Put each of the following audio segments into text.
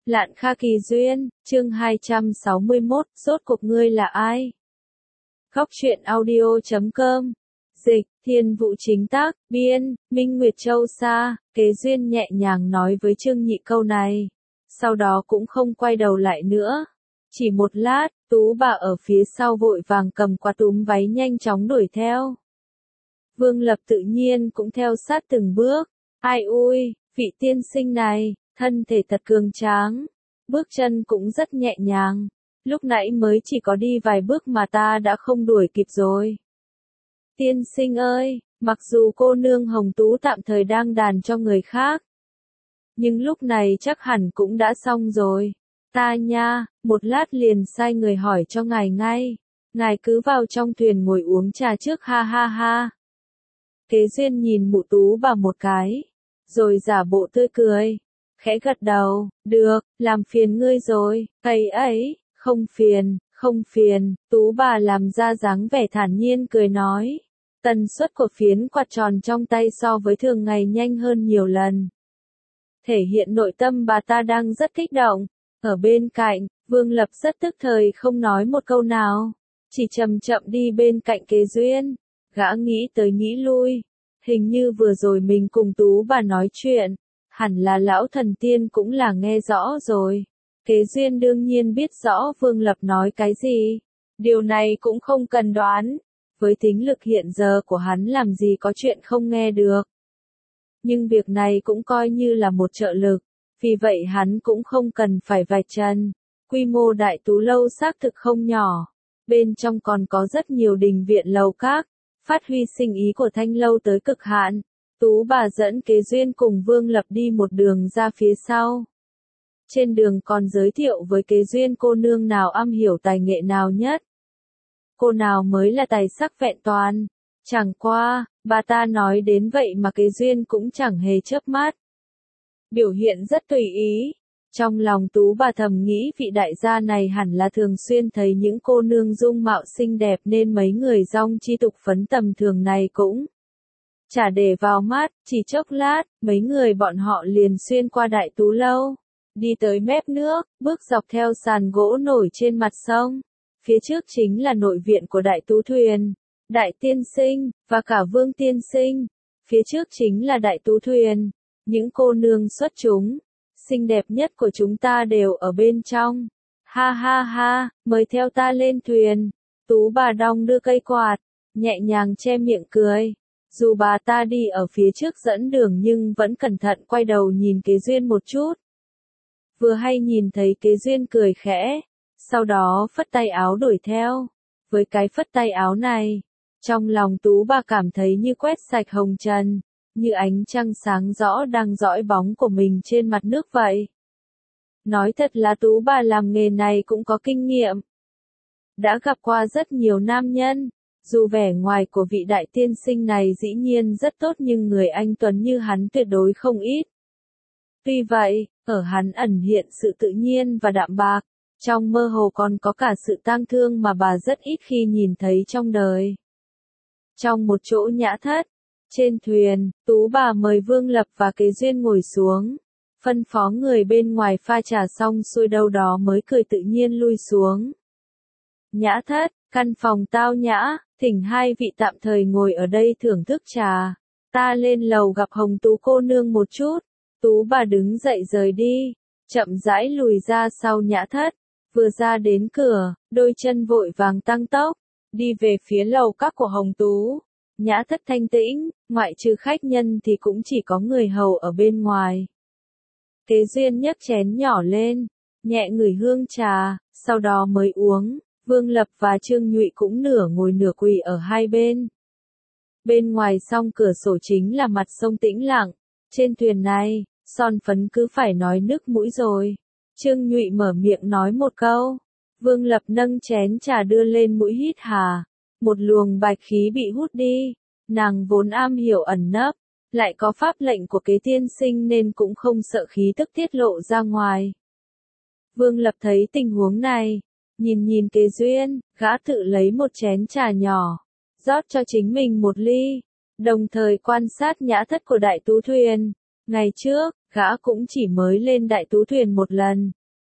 Lạn Kha Kỳ Duyên, chương 261, rốt cuộc ngươi là ai? Góc truyện audio.com. Dịch, Thiên Vũ chính tác, biên, Minh Nguyệt Châu Sa. Kế Duyên nhẹ nhàng nói với Trương Nhị câu này. Sau đó cũng không quay đầu lại nữa. Chỉ một lát, Tú bà ở phía sau vội vàng cầm quạt túm váy nhanh chóng đuổi theo. Vương Lập tự nhiên cũng theo sát từng bước. Ai ui, vị tiên sinh này, thân thể thật cường tráng, bước chân cũng rất nhẹ nhàng, lúc nãy mới chỉ có đi vài bước mà ta đã không đuổi kịp rồi. Tiên sinh ơi, mặc dù cô nương Hồng Tú tạm thời đang đàn cho người khác, nhưng lúc này chắc hẳn cũng đã xong rồi. Ta nha, một lát liền sai người hỏi cho ngài ngay, ngài cứ vào trong thuyền ngồi uống trà trước ha ha ha. Kế Duyên nhìn Mụ Tú bà một cái, rồi giả bộ tươi cười, khẽ gật đầu, được, làm phiền ngươi rồi, cây ấy, không phiền, không phiền. Tú bà làm ra dáng vẻ thản nhiên cười nói, tần suất của phiến quạt tròn trong tay so với thường ngày nhanh hơn nhiều lần. Thể hiện nội tâm bà ta đang rất kích động. Ở bên cạnh, Vương Lập rất tức thời không nói một câu nào, chỉ chậm chậm đi bên cạnh Kế Duyên. Gã nghĩ tới nghĩ lui, hình như vừa rồi mình cùng Tú bà nói chuyện, hẳn là lão thần tiên cũng là nghe rõ rồi. Kế Duyên đương nhiên biết rõ Vương Lập nói cái gì, điều này cũng không cần đoán, với tính lực hiện giờ của hắn làm gì có chuyện không nghe được. Nhưng việc này cũng coi như là một trợ lực, vì vậy hắn cũng không cần phải vạch trần. Quy mô Đại Tú lâu xác thực không nhỏ, bên trong còn có rất nhiều đình viện lầu các, phát huy sinh ý của Thanh lâu tới cực hạn. Tú bà dẫn Kế Duyên cùng Vương Lập đi một đường ra phía sau. Trên đường còn giới thiệu với Kế Duyên cô nương nào am hiểu tài nghệ nào nhất, cô nào mới là tài sắc vẹn toàn. Chẳng qua, bà ta nói đến vậy mà Kế Duyên cũng chẳng hề chớp mắt, biểu hiện rất tùy ý. Trong lòng Tú bà thầm nghĩ vị đại gia này hẳn là thường xuyên thấy những cô nương dung mạo xinh đẹp nên mấy người dong chi tục phấn tầm thường này cũng chả để vào mắt. Chỉ chốc lát, mấy người bọn họ liền xuyên qua Đại Tú lâu, đi tới mép nước, bước dọc theo sàn gỗ nổi trên mặt sông. Phía trước chính là nội viện của Đại Tú thuyền, Đại tiên sinh, và cả Vương tiên sinh. Phía trước chính là Đại Tú thuyền, những cô nương xuất chúng, xinh đẹp nhất của chúng ta đều ở bên trong. Ha ha ha, mời theo ta lên thuyền. Tú bà đong đưa cây quạt, nhẹ nhàng che miệng cười. Dù bà ta đi ở phía trước dẫn đường nhưng vẫn cẩn thận quay đầu nhìn Kế Duyên một chút. Vừa hay nhìn thấy Kế Duyên cười khẽ, sau đó phất tay áo đuổi theo. Với cái phất tay áo này, trong lòng Tú bà cảm thấy như quét sạch hồng trần, như ánh trăng sáng rõ đang dõi bóng của mình trên mặt nước vậy. Nói thật là Tú bà làm nghề này cũng có kinh nghiệm. Đã gặp qua rất nhiều nam nhân, dù vẻ ngoài của vị đại tiên sinh này dĩ nhiên rất tốt nhưng người anh tuấn như hắn tuyệt đối không ít. Tuy vậy, ở hắn ẩn hiện sự tự nhiên và đạm bạc, trong mơ hồ còn có cả sự tang thương mà bà rất ít khi nhìn thấy trong đời. Trong một chỗ nhã thất, trên thuyền, Tú bà mời Vương Lập và Kế Duyên ngồi xuống, phân phó người bên ngoài pha trà xong xuôi đâu đó mới cười tự nhiên lui xuống. Nhã thất, căn phòng tao nhã, thỉnh hai vị tạm thời ngồi ở đây thưởng thức trà. Ta lên lầu gặp Hồng Tú cô nương một chút. Tú bà đứng dậy rời đi, chậm rãi lùi ra sau nhã thất, vừa ra đến cửa, đôi chân vội vàng tăng tốc, đi về phía lầu các của Hồng Tú. Nhã thất thanh tĩnh, ngoại trừ khách nhân thì cũng chỉ có người hầu ở bên ngoài. Kế Duyên nhấc chén nhỏ lên, nhẹ ngửi hương trà, sau đó mới uống. Vương Lập và Trương Nhụy cũng nửa ngồi nửa quỳ ở hai bên. Bên ngoài song cửa sổ chính là mặt sông tĩnh lặng. Trên thuyền này, son phấn cứ phải nói nước mũi rồi. Trương Nhụy mở miệng nói một câu. Vương Lập nâng chén trà đưa lên mũi hít hà. Một luồng bạch khí bị hút đi. Nàng vốn am hiểu ẩn nấp, lại có pháp lệnh của Kế tiên sinh nên cũng không sợ khí tức tiết lộ ra ngoài. Vương Lập thấy tình huống này, nhìn Kế Duyên, gã tự lấy một chén trà nhỏ, rót cho chính mình một ly, đồng thời quan sát nhã thất của Đại Tú thuyền. Ngày trước, gã cũng chỉ mới lên Đại Tú thuyền một lần,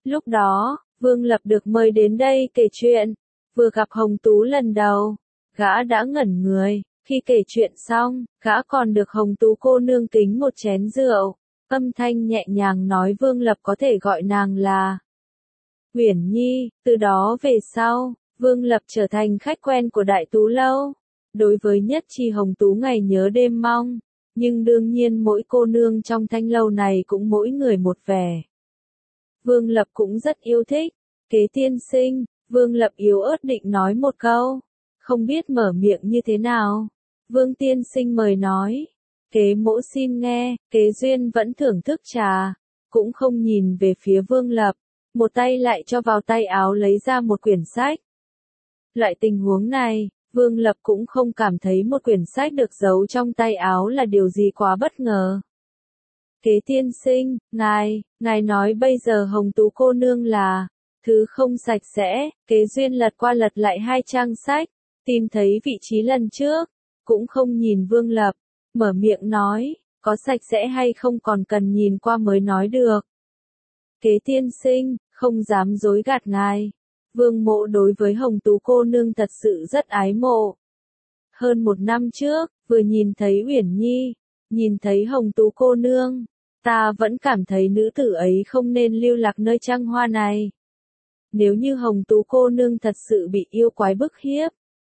Lúc đó, Vương Lập được mời đến đây kể chuyện. Vừa gặp Hồng Tú lần đầu, gã đã ngẩn người. Khi kể chuyện xong, gã còn được Hồng Tú cô nương kính một chén rượu. Âm thanh nhẹ nhàng nói Vương Lập có thể gọi nàng là Uyển Nhi. Từ đó về sau, Vương Lập trở thành khách quen của Đại Tú Lâu. Đối với Nhất Chi Hồng Tú ngày nhớ đêm mong. Nhưng đương nhiên mỗi cô nương trong thanh lâu này cũng mỗi người một vẻ. Vương Lập cũng rất yêu thích. Kế tiên sinh, Vương Lập yếu ớt định nói một câu. Không biết mở miệng như thế nào. Vương tiên sinh mời nói. Kế mỗ xin nghe. Kế duyên vẫn thưởng thức trà. Cũng không nhìn về phía Vương Lập. Một tay lại cho vào tay áo lấy ra một quyển sách. Loại tình huống này, Vương Lập cũng không cảm thấy một quyển sách được giấu trong tay áo là điều gì quá bất ngờ. Kế tiên sinh, ngài nói bây giờ Hồng Tú cô nương là thứ không sạch sẽ. Kế duyên lật qua lật lại hai trang sách, tìm thấy vị trí lần trước, cũng không nhìn Vương Lập, mở miệng nói, có sạch sẽ hay không còn cần nhìn qua mới nói được. Kế tiên sinh, không dám dối gạt ngài. Vương mộ đối với Hồng Tú cô nương thật sự rất ái mộ. Hơn một năm trước, vừa nhìn thấy Uyển Nhi, nhìn thấy Hồng Tú cô nương, ta vẫn cảm thấy nữ tử ấy không nên lưu lạc nơi trăng hoa này. Nếu như Hồng Tú cô nương thật sự bị yêu quái bức hiếp.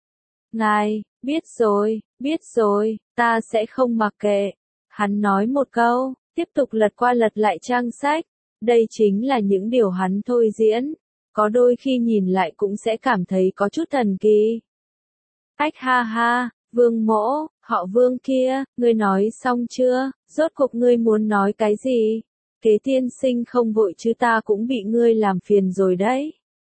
Ngài, biết rồi, ta sẽ không mặc kệ. Hắn nói một câu, tiếp tục lật qua lật lại trang sách. Đây chính là những điều hắn thôi diễn. Có đôi khi nhìn lại cũng sẽ cảm thấy có chút thần kỳ. Ách ha ha, Vương mỗ, họ Vương kia, ngươi nói xong chưa, rốt cuộc ngươi muốn nói cái gì? Kế tiên sinh không vội chứ ta cũng bị ngươi làm phiền rồi đấy.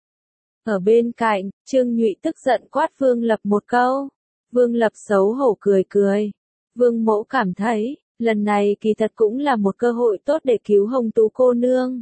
Ở bên cạnh, Trương Nhụy tức giận quát Vương Lập một câu. Vương Lập xấu hổ cười cười. Vương mỗ cảm thấy, lần này kỳ thật cũng là một cơ hội tốt để cứu Hồng Tú cô nương.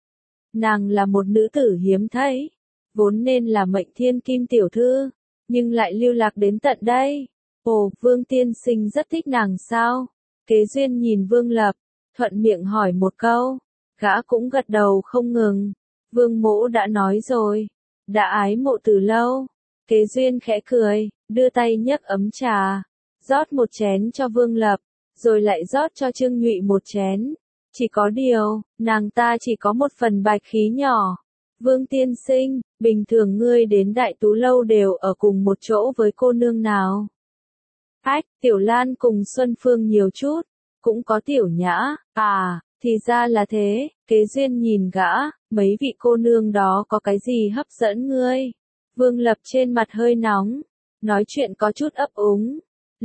Nàng là một nữ tử hiếm thấy, vốn nên là mệnh thiên kim tiểu thư, nhưng lại lưu lạc đến tận đây. Ồ, Vương tiên sinh rất thích nàng sao? Kế duyên nhìn Vương Lập, thuận miệng hỏi một câu, gã cũng gật đầu không ngừng. Vương mỗ đã nói rồi, đã ái mộ từ lâu. Kế duyên khẽ cười, đưa tay nhấc ấm trà, rót một chén cho Vương Lập, rồi lại rót cho Trương Nhụy một chén. Chỉ có điều, nàng ta chỉ có một phần bạch khí nhỏ. Vương tiên sinh, bình thường ngươi đến Đại Tú Lâu đều ở cùng một chỗ với cô nương nào? Ách, Tiểu Lan cùng Xuân Phương nhiều chút, cũng có Tiểu Nhã. À, thì ra là thế. Kế duyên nhìn gã, mấy vị cô nương đó có cái gì hấp dẫn ngươi? Vương Lập trên mặt hơi nóng, nói chuyện có chút ấp úng.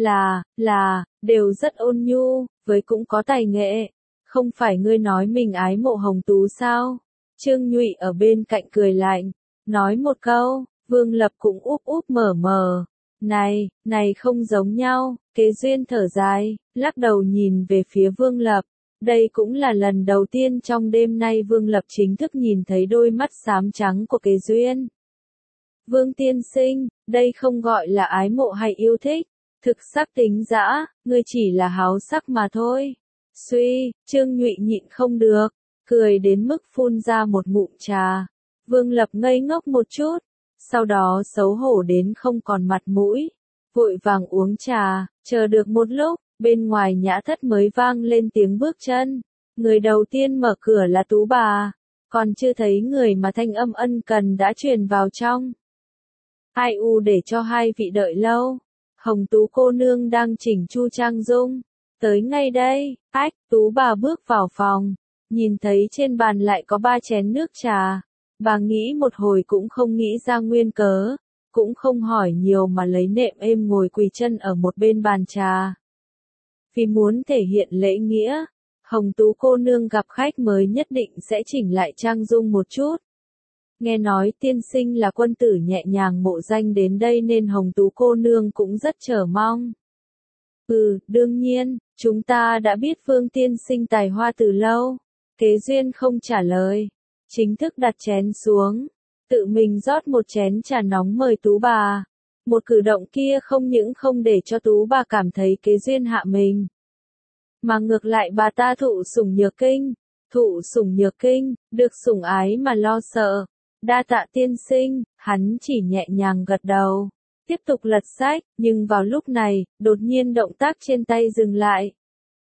Đều rất ôn nhu, với cũng có tài nghệ. Không phải ngươi nói mình ái mộ Hồng Tú sao? Trương Nhụy ở bên cạnh cười lạnh, nói một câu. Vương Lập cũng úp úp mở mờ. Này không giống nhau. Kế duyên thở dài, lắc đầu nhìn về phía Vương Lập. Đây cũng là lần đầu tiên trong đêm nay Vương Lập chính thức nhìn thấy đôi mắt xám trắng của Kế duyên. Vương tiên sinh, đây không gọi là ái mộ hay yêu thích. Thực sắc tính dã, ngươi chỉ là háo sắc mà thôi. Suy, Trương Nhụy nhịn không được, cười đến mức phun ra một ngụm trà. Vương Lập ngây ngốc một chút, sau đó xấu hổ đến không còn mặt mũi, vội vàng uống trà, chờ được một lúc, bên ngoài nhã thất mới vang lên tiếng bước chân. Người đầu tiên mở cửa là Tú bà, còn chưa thấy người mà thanh âm ân cần đã truyền vào trong. Ai u để cho hai vị đợi lâu, Hồng Tú cô nương đang chỉnh chu trang dung. Tới ngay đây. Ách, Tú bà bước vào phòng, nhìn thấy trên bàn lại có 3 chén nước trà. Bà nghĩ một hồi cũng không nghĩ ra nguyên cớ, cũng không hỏi nhiều mà lấy nệm êm ngồi quỳ chân ở một bên bàn trà. Vì muốn thể hiện lễ nghĩa, Hồng Tú cô nương gặp khách mới nhất định sẽ chỉnh lại trang dung một chút. Nghe nói tiên sinh là quân tử nhẹ nhàng mộ danh đến đây nên Hồng Tú cô nương cũng rất chờ mong. Đương nhiên, chúng ta đã biết Vương tiên sinh tài hoa từ lâu. Kế duyên không trả lời, chính thức đặt chén xuống, tự mình rót một chén trà nóng mời Tú bà. Một cử động kia không những không để cho Tú bà cảm thấy Kế duyên hạ mình, mà ngược lại bà ta thụ sủng nhược kinh, Thụ sủng nhược kinh, được sủng ái mà lo sợ. Đa tạ tiên sinh, hắn chỉ nhẹ nhàng gật đầu. Tiếp tục lật sách, nhưng vào lúc này, đột nhiên động tác trên tay dừng lại.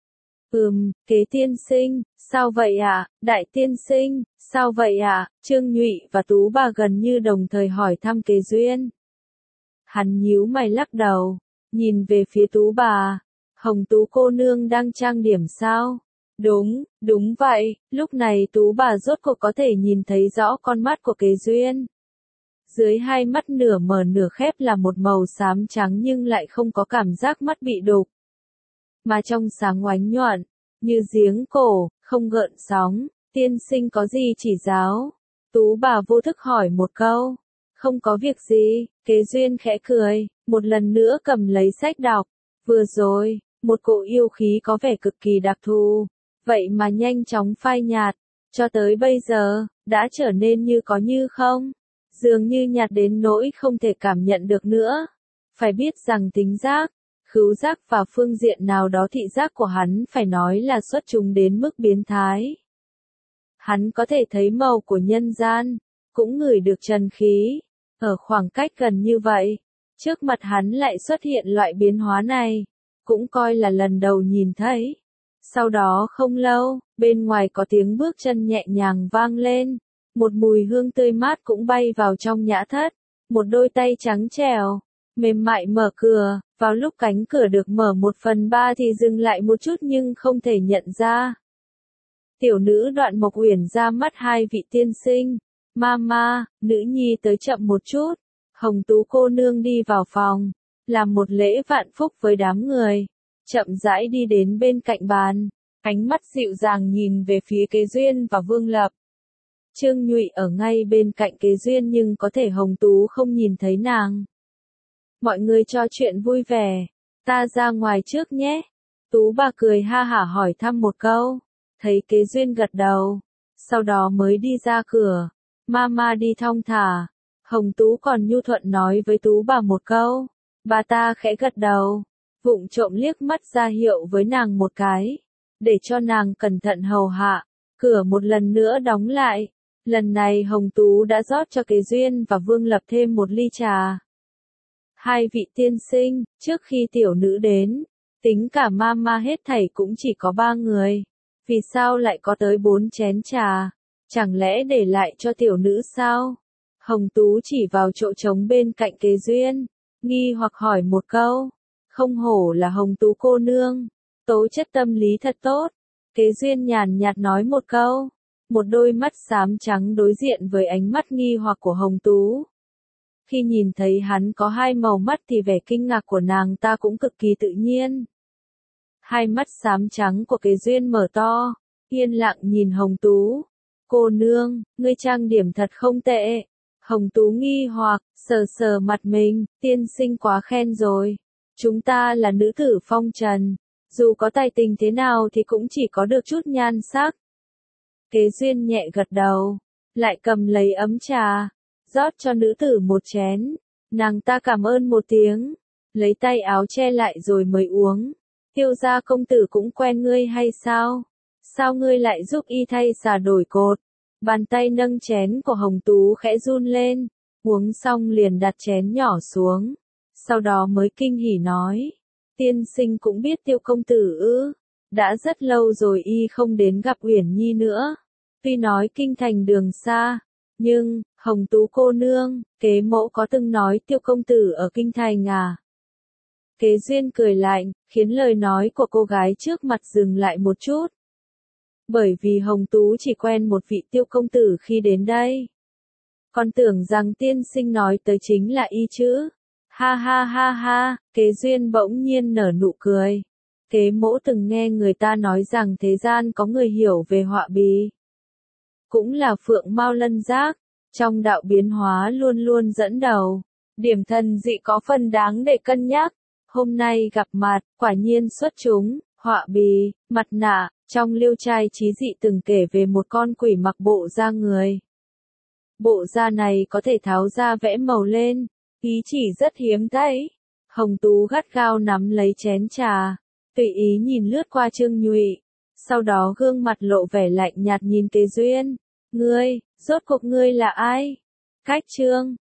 Kế tiên sinh, sao vậy ạ? Đại tiên sinh, sao vậy ạ? Trương Nhụy và Tú bà gần như đồng thời hỏi thăm Kế Duyên. Hắn nhíu mày lắc đầu, nhìn về phía Tú bà. Hồng Tú cô nương đang trang điểm sao? Đúng vậy, lúc này Tú bà rốt cuộc có thể nhìn thấy rõ con mắt của Kế Duyên. Dưới hai mắt nửa mở nửa khép là một màu xám trắng nhưng lại không có cảm giác mắt bị đục. Mà trong sáng oánh nhuận, như giếng cổ, không gợn sóng, tiên sinh có gì chỉ giáo? Tú bà vô thức hỏi một câu. Không có việc gì, Kế Duyên khẽ cười, một lần nữa cầm lấy sách đọc. Vừa rồi, một cỗ yêu khí có vẻ cực kỳ đặc thù, vậy mà nhanh chóng phai nhạt, cho tới bây giờ, đã trở nên như có như không. Dường như nhạt đến nỗi không thể cảm nhận được nữa. Phải biết rằng tính giác, khứu giác và phương diện nào đó thị giác của hắn phải nói là xuất chúng đến mức biến thái. Hắn có thể thấy màu của nhân gian, cũng ngửi được trần khí, ở khoảng cách gần như vậy, trước mặt hắn lại xuất hiện loại biến hóa này, cũng coi là lần đầu nhìn thấy. Sau đó không lâu, bên ngoài có tiếng bước chân nhẹ nhàng vang lên, một mùi hương tươi mát cũng bay vào trong nhã thất, một đôi tay trắng trẻo, mềm mại mở cửa, vào lúc cánh cửa được mở 1/3 thì dừng lại một chút nhưng không thể nhận ra. Tiểu nữ Đoạn Mộc Uyển ra mắt hai vị tiên sinh. Mama, nữ nhi tới chậm một chút. Hồng Tú cô nương đi vào phòng, làm một lễ vạn phúc với đám người, chậm rãi đi đến bên cạnh bàn, ánh mắt dịu dàng nhìn về phía Kế Duyên và Vương Lập. Trương Nhụy ở ngay bên cạnh Kế Duyên nhưng có thể Hồng Tú không nhìn thấy nàng. Mọi người trò chuyện vui vẻ, ta ra ngoài trước nhé. Tú bà cười ha hả hỏi thăm một câu, thấy Kế Duyên gật đầu, sau đó mới đi ra cửa. Mama đi thong thả. Hồng Tú còn nhu thuận nói với Tú bà một câu. Bà ta khẽ gật đầu, vụng trộm liếc mắt ra hiệu với nàng một cái, để cho nàng cẩn thận hầu hạ. Cửa một lần nữa đóng lại. Lần này Hồng Tú đã rót cho Kế Duyên và Vương Lập thêm một ly trà. Hai vị tiên sinh, trước khi tiểu nữ đến, tính cả mama hết thảy cũng chỉ có 3 người. Vì sao lại có tới 4 chén trà? Chẳng lẽ để lại cho tiểu nữ sao? Hồng Tú chỉ vào chỗ trống bên cạnh Kế Duyên, nghi hoặc hỏi một câu. Không hổ là Hồng Tú cô nương, tố chất tâm lý thật tốt. Kế Duyên nhàn nhạt nói một câu, một đôi mắt xám trắng đối diện với ánh mắt nghi hoặc của Hồng Tú. Khi nhìn thấy hắn có hai màu mắt thì vẻ kinh ngạc của nàng ta cũng cực kỳ tự nhiên. Hai mắt xám trắng của Kế Duyên mở to, yên lặng nhìn Hồng Tú. Cô nương, ngươi trang điểm thật không tệ. Hồng Tú nghi hoặc, sờ sờ mặt mình, tiên sinh quá khen rồi. Chúng ta là nữ tử phong trần, dù có tài tình thế nào thì cũng chỉ có được chút nhan sắc. Kế Duyên nhẹ gật đầu, lại cầm lấy ấm trà, rót cho nữ tử một chén. Nàng ta cảm ơn một tiếng, lấy tay áo che lại rồi mới uống. Tiêu gia công tử cũng quen ngươi hay sao? Sao ngươi lại giúp y thay xà đổi cột? Bàn tay nâng chén của Hồng Tú khẽ run lên, uống xong liền đặt chén nhỏ xuống. Sau đó mới kinh hỉ nói, tiên sinh cũng biết Tiêu công tử ư? Đã rất lâu rồi y không đến gặp Uyển Nhi nữa. Tuy nói kinh thành đường xa, nhưng, Hồng Tú cô nương, Kế mẫu có từng nói Tiêu công tử ở kinh thành à? Kế Duyên cười lạnh, khiến lời nói của cô gái trước mặt dừng lại một chút. Bởi vì Hồng Tú chỉ quen một vị Tiêu công tử khi đến đây. Còn tưởng rằng tiên sinh nói tới chính là y chứ. Ha ha ha ha, Kế Duyên bỗng nhiên nở nụ cười. Kế mẫu từng nghe người ta nói rằng thế gian có người hiểu về họa bì. Cũng là Phượng Mao Lân Giác, trong đạo biến hóa luôn luôn dẫn đầu. Điểm thần dị có phần đáng để cân nhắc. Hôm nay gặp mặt, quả nhiên xuất chúng, họa bì, mặt nạ. Trong Liêu Trai Chí Dị từng kể về một con quỷ mặc bộ da người. Bộ da này có thể tháo ra vẽ màu lên, ý chỉ rất hiếm thấy. Hồng Tú gắt gao nắm lấy chén trà, tùy ý nhìn lướt qua Trương Nhụy. sau đó gương mặt lộ vẻ lạnh nhạt nhìn Tề Duyên. Ngươi, rốt cuộc ngươi là ai? Cách chương